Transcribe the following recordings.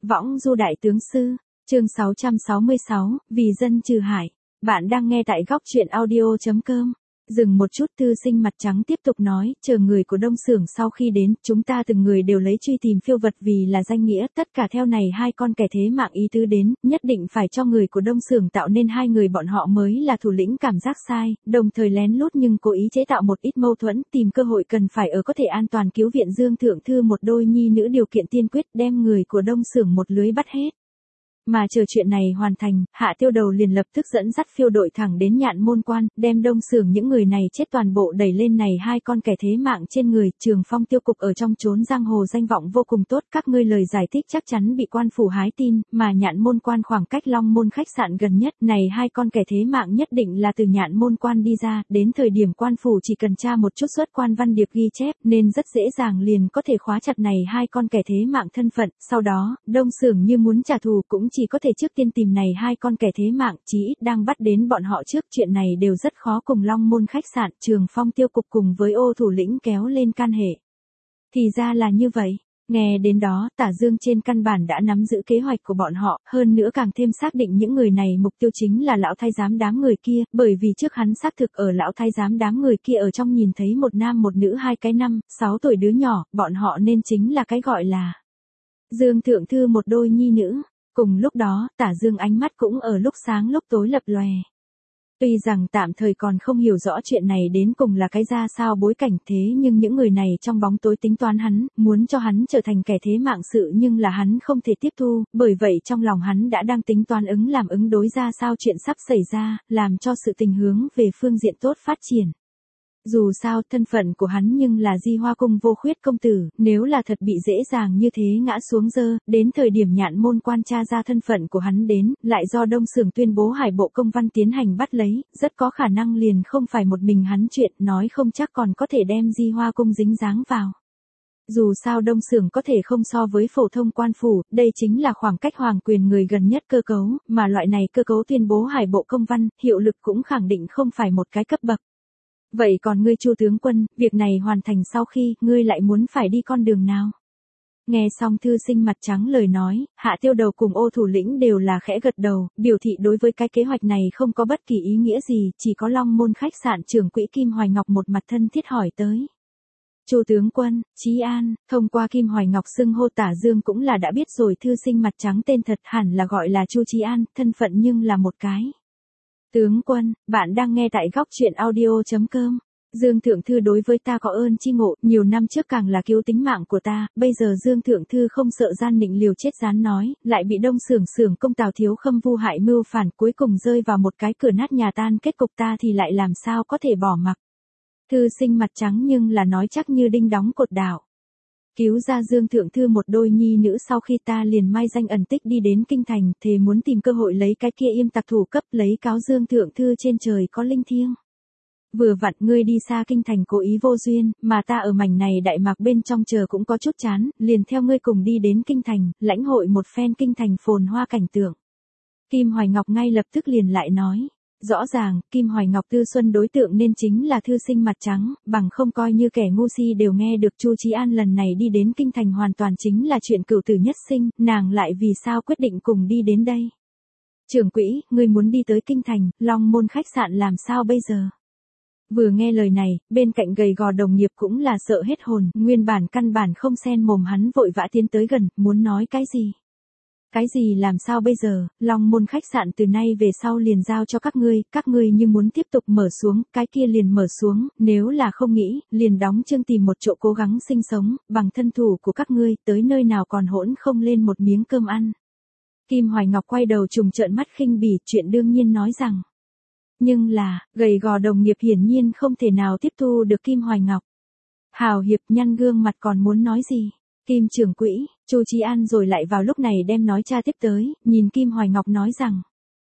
Võng du đại tướng sư, chương 666, vì dân trừ hại. Bạn đang nghe tại góc truyện audio.com. Dừng một chút, Thư Sinh mặt trắng tiếp tục nói, chờ người của Đông Xưởng sau khi đến, chúng ta từng người đều lấy truy tìm phiêu vật vì là danh nghĩa, tất cả theo này hai con kẻ thế mạng ý tứ đến, nhất định phải cho người của Đông Xưởng tạo nên hai người bọn họ mới là thủ lĩnh cảm giác sai, đồng thời lén lút nhưng cố ý chế tạo một ít mâu thuẫn, tìm cơ hội cần phải ở có thể an toàn cứu viện Dương Thượng Thư một đôi nhi nữ điều kiện tiên quyết đem người của Đông Xưởng một lưới bắt hết. Mà chờ chuyện này hoàn thành, Hạ Tiêu Đầu liền lập tức dẫn dắt phiêu đội thẳng đến Nhạn Môn Quan, đem Đông Xưởng những người này chết toàn bộ đẩy lên này hai con kẻ thế mạng trên người. Trường Phong tiêu cục ở trong chốn giang hồ danh vọng vô cùng tốt, các ngươi lời giải thích chắc chắn bị quan phủ hái tin, mà Nhạn Môn Quan khoảng cách Long Môn khách sạn gần nhất, này hai con kẻ thế mạng nhất định là từ Nhạn Môn Quan đi ra, đến thời điểm quan phủ chỉ cần tra một chút xuất quan văn điệp ghi chép, nên rất dễ dàng liền có thể khóa chặt này hai con kẻ thế mạng thân phận. Sau đó, Đông Xưởng như muốn trả thù cũng chỉ có thể trước tiên tìm này hai con kẻ thế mạng, chí ít đang bắt đến bọn họ trước. Chuyện này đều rất khó cùng Long Môn khách sạn, Trường Phong tiêu cục cùng với Ô thủ lĩnh kéo lên can hệ. Thì ra là như vậy. Nghe đến đó, Tả Dương trên căn bản đã nắm giữ kế hoạch của bọn họ, hơn nữa càng thêm xác định những người này mục tiêu chính là lão thái giám đám người kia, bởi vì trước hắn xác thực ở lão thái giám đám người kia ở trong nhìn thấy một nam một nữ hai cái 5-6 tuổi đứa nhỏ, bọn họ nên chính là cái gọi là Dương Thượng Thư một đôi nhi nữ. Cùng lúc đó, Tả Dương ánh mắt cũng ở lúc sáng lúc tối lập lòe. Tuy rằng tạm thời còn không hiểu rõ chuyện này đến cùng là cái ra sao bối cảnh, thế nhưng những người này trong bóng tối tính toán hắn, muốn cho hắn trở thành kẻ thế mạng sự, nhưng là hắn không thể tiếp thu, bởi vậy trong lòng hắn đã đang tính toán ứng đối ra sao chuyện sắp xảy ra, làm cho sự tình hướng về phương diện tốt phát triển. Dù sao, thân phận của hắn nhưng là Di Hoa Cung vô khuyết công tử, nếu là thật bị dễ dàng như thế ngã xuống dơ, đến thời điểm Nhạn Môn Quan tra ra thân phận của hắn đến, lại do Đông Xưởng tuyên bố Hải Bộ công văn tiến hành bắt lấy, rất có khả năng liền không phải một mình hắn chuyện, nói không chắc còn có thể đem Di Hoa Cung dính dáng vào. Dù sao Đông Xưởng có thể không so với phổ thông quan phủ, đây chính là khoảng cách hoàng quyền người gần nhất cơ cấu, mà loại này cơ cấu tuyên bố Hải Bộ công văn, hiệu lực cũng khẳng định không phải một cái cấp bậc. Vậy còn ngươi Chu tướng quân, việc này hoàn thành sau khi, ngươi lại muốn phải đi con đường nào? Nghe xong Thư Sinh mặt trắng lời nói, Hạ Tiêu Đầu cùng Ô thủ lĩnh đều là khẽ gật đầu, biểu thị đối với cái kế hoạch này không có bất kỳ ý nghĩa gì, chỉ có Long Môn khách sạn trưởng quỹ Kim Hoài Ngọc một mặt thân thiết hỏi tới. Chu tướng quân, Chí An, thông qua Kim Hoài Ngọc xưng hô Tả Dương cũng là đã biết rồi, Thư Sinh mặt trắng tên thật hẳn là gọi là Chu Chí An, thân phận nhưng là một cái. Tướng quân, bạn đang nghe tại góc truyện audio.com. Dương Thượng Thư đối với ta có ơn chi ngộ, nhiều năm trước càng là cứu tính mạng của ta, bây giờ Dương Thượng Thư không sợ gian nịnh liều chết rán nói, lại bị Đông Xưởng công Tào Thiếu Khâm vu hại mưu phản, cuối cùng rơi vào một cái cửa nát nhà tan, kết cục ta thì lại làm sao có thể bỏ mặc. Thư Sinh mặt trắng nhưng là nói chắc như đinh đóng cột đảo. Cứu ra Dương Thượng Thư một đôi nhi nữ sau khi ta liền mai danh ẩn tích đi đến kinh thành, thề muốn tìm cơ hội lấy cái kia Yêm tặc thủ cấp lấy cáo Dương Thượng Thư trên trời có linh thiêng. Vừa vặn ngươi đi xa kinh thành cố ý vô duyên, mà ta ở mảnh này đại mạc bên trong chờ cũng có chút chán, liền theo ngươi cùng đi đến kinh thành, lãnh hội một phen kinh thành phồn hoa cảnh tượng. Kim Hoài Ngọc ngay lập tức liền lại nói. Rõ ràng, Kim Hoài Ngọc Tư Xuân đối tượng nên chính là Thư Sinh mặt trắng, bằng không coi như kẻ ngu si đều nghe được Chu Chí An lần này đi đến kinh thành hoàn toàn chính là chuyện cửu tử nhất sinh, nàng lại vì sao quyết định cùng đi đến đây. Trưởng quỹ, ngươi muốn đi tới kinh thành, Long Môn khách sạn làm sao bây giờ? Vừa nghe lời này, bên cạnh gầy gò đồng nghiệp cũng là sợ hết hồn, nguyên bản căn bản không xen mồm hắn vội vã tiến tới gần, muốn nói cái gì? Cái gì làm sao bây giờ, Long Môn khách sạn từ nay về sau liền giao cho các ngươi như muốn tiếp tục mở xuống, cái kia liền mở xuống, nếu là không nghĩ, liền đóng chương tìm một chỗ cố gắng sinh sống, bằng thân thủ của các ngươi, tới nơi nào còn hỗn không lên một miếng cơm ăn. Kim Hoài Ngọc quay đầu trùng trợn mắt khinh bỉ, chuyện đương nhiên nói rằng. Nhưng là, gầy gò đồng nghiệp hiển nhiên không thể nào tiếp thu được Kim Hoài Ngọc. Hào hiệp nhăn gương mặt còn muốn nói gì? Kim trưởng quỹ, Chu Chí An rồi lại vào lúc này đem nói cha tiếp tới, nhìn Kim Hoài Ngọc nói rằng.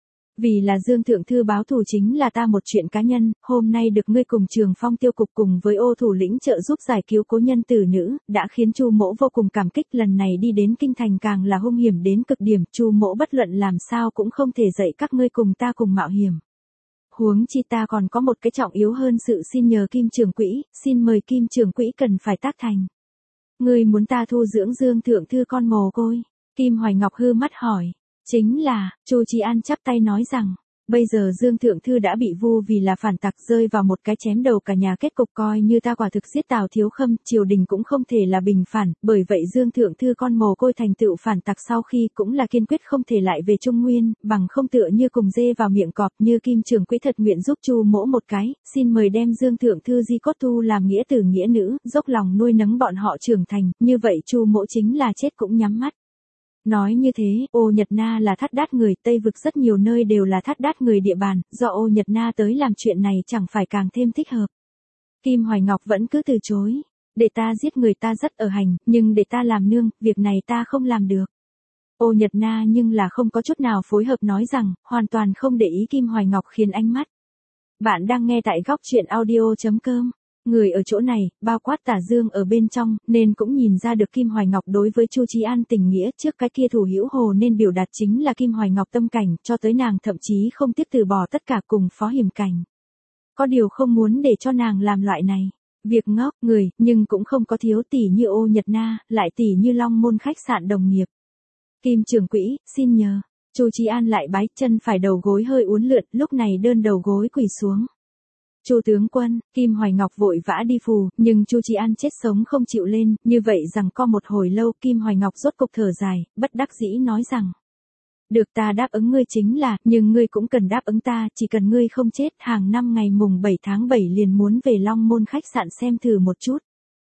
Vì là Dương Thượng Thư báo thù chính là ta một chuyện cá nhân, hôm nay được ngươi cùng Trường Phong tiêu cục cùng với Ô thủ lĩnh trợ giúp giải cứu cố nhân tử nữ, đã khiến Chu mỗ vô cùng cảm kích, lần này đi đến kinh thành càng là hung hiểm đến cực điểm, Chu mỗ bất luận làm sao cũng không thể dạy các ngươi cùng ta cùng mạo hiểm. Huống chi ta còn có một cái trọng yếu hơn sự xin nhờ Kim trưởng quỹ, xin mời Kim trưởng quỹ cần phải tác thành. Ngươi muốn ta thu dưỡng Dương Thượng Thư con mồ côi. Kim Hoài Ngọc hư mắt hỏi. Chính là, Chu Chí An chắp tay nói rằng, bây giờ Dương Thượng Thư đã bị vu vì là phản tặc rơi vào một cái chém đầu cả nhà kết cục coi như ta quả thực giết Tào Thiếu Khâm, triều đình cũng không thể là bình phản, bởi vậy Dương Thượng Thư con mồ côi thành tựu phản tặc sau khi cũng là kiên quyết không thể lại về Trung Nguyên, bằng không tựa như cùng dê vào miệng cọp như Kim Trường Quỹ thật nguyện giúp Chu mỗ một cái, xin mời đem Dương Thượng Thư di cốt thu làm nghĩa tử nghĩa nữ, dốc lòng nuôi nấng bọn họ trưởng thành, như vậy Chu mỗ chính là chết cũng nhắm mắt. Nói như thế, Ô Nhật Na là Thát Đát người, Tây vực rất nhiều nơi đều là Thát Đát người địa bàn, do Ô Nhật Na tới làm chuyện này chẳng phải càng thêm thích hợp. Kim Hoài Ngọc vẫn cứ từ chối. Để ta giết người ta rất ở hành, nhưng để ta làm nương, việc này ta không làm được. Ô Nhật Na nhưng là không có chút nào phối hợp nói rằng, hoàn toàn không để ý Kim Hoài Ngọc khiến ánh mắt. Bạn đang nghe tại góc truyện audio.com. Người ở chỗ này, bao quát Tả Dương ở bên trong, nên cũng nhìn ra được Kim Hoài Ngọc đối với Chu Chí An tình nghĩa trước cái kia thủ hữu hồ nên biểu đạt chính là Kim Hoài Ngọc tâm cảnh, cho tới nàng thậm chí không tiếc từ bỏ tất cả cùng Phó Hiểm Cảnh. Có điều không muốn để cho nàng làm loại này. Việc ngốc người, nhưng cũng không có thiếu tỷ như Ô Nhật Na, lại tỷ như Long Môn khách sạn đồng nghiệp. Kim Trường Quỹ, xin nhờ. Chu Chí An lại bái chân phải đầu gối hơi uốn lượn, lúc này đơn đầu gối quỳ xuống. Chu tướng quân, Kim Hoài Ngọc vội vã đi phù, nhưng Chu Chí An chết sống không chịu lên, như vậy rằng co một hồi lâu, Kim Hoài Ngọc rốt cục thở dài, bất đắc dĩ nói rằng: "Được, ta đáp ứng ngươi chính là, nhưng ngươi cũng cần đáp ứng ta, chỉ cần ngươi không chết, hàng năm ngày mùng 7 tháng 7 liền muốn về Long Môn khách sạn xem thử một chút."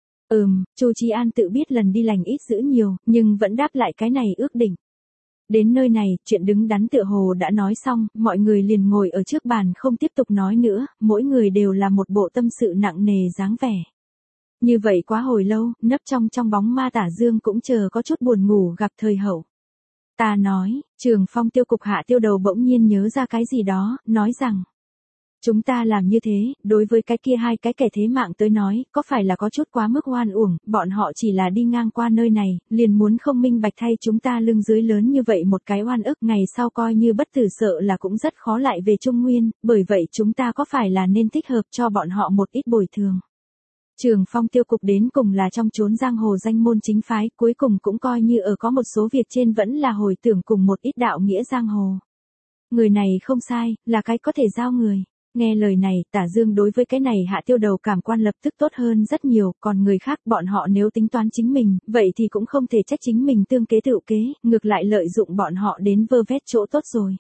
Chu Chí An tự biết lần đi lành ít dữ nhiều, nhưng vẫn đáp lại cái này ước định. Đến nơi này, chuyện đứng đắn tựa hồ đã nói xong, mọi người liền ngồi ở trước bàn không tiếp tục nói nữa, mỗi người đều là một bộ tâm sự nặng nề dáng vẻ. Như vậy quá hồi lâu, nấp trong bóng ma Tả Dương cũng chờ có chút buồn ngủ gặp thời hậu. Ta nói, Trường Phong tiêu cục Hạ Tiêu Đầu bỗng nhiên nhớ ra cái gì đó, nói rằng: "Chúng ta làm như thế, đối với cái kia hai cái kẻ thế mạng tới nói, có phải là có chút quá mức oan uổng, bọn họ chỉ là đi ngang qua nơi này, liền muốn không minh bạch thay chúng ta lưng dưới lớn như vậy một cái oan ức, ngày sau coi như bất tử sợ là cũng rất khó lại về Trung Nguyên, bởi vậy chúng ta có phải là nên thích hợp cho bọn họ một ít bồi thường." Trường Phong tiêu cục đến cùng là trong chốn giang hồ danh môn chính phái, cuối cùng cũng coi như ở có một số việc trên vẫn là hồi tưởng cùng một ít đạo nghĩa giang hồ. Người này không sai, là cái có thể giao người. Nghe lời này, Tả Dương đối với cái này Hạ Tiêu Đầu cảm quan lập tức tốt hơn rất nhiều, còn người khác bọn họ nếu tính toán chính mình, vậy thì cũng không thể trách chính mình tương kế tựu kế, ngược lại lợi dụng bọn họ đến vơ vét chỗ tốt rồi.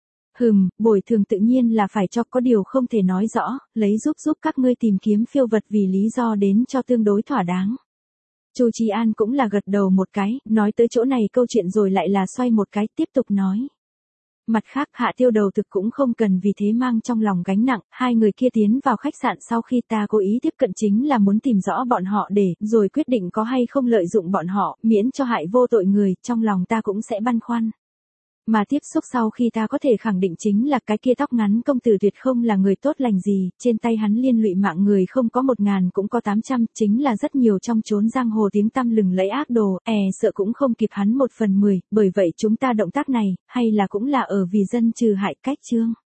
Bồi thường tự nhiên là phải cho, có điều không thể nói rõ, lấy giúp các ngươi tìm kiếm phiêu vật vì lý do đến cho tương đối thỏa đáng. Chu Chí An cũng là gật đầu một cái, nói tới chỗ này câu chuyện rồi lại là xoay một cái, tiếp tục nói. Mặt khác, Hạ Tiêu Đầu thực cũng không cần vì thế mang trong lòng gánh nặng, hai người kia tiến vào khách sạn sau khi ta cố ý tiếp cận chính là muốn tìm rõ bọn họ để, rồi quyết định có hay không lợi dụng bọn họ, miễn cho hại vô tội người, trong lòng ta cũng sẽ băn khoăn. Mà tiếp xúc sau khi ta có thể khẳng định chính là cái kia tóc ngắn công tử tuyệt không là người tốt lành gì, trên tay hắn liên lụy mạng người không có 1000 cũng có 800, chính là rất nhiều trong chốn giang hồ tiếng tăm lừng lẫy ác đồ, sợ cũng không kịp hắn 1/10, bởi vậy chúng ta động tác này, hay là cũng là ở vì dân trừ hại cách chương.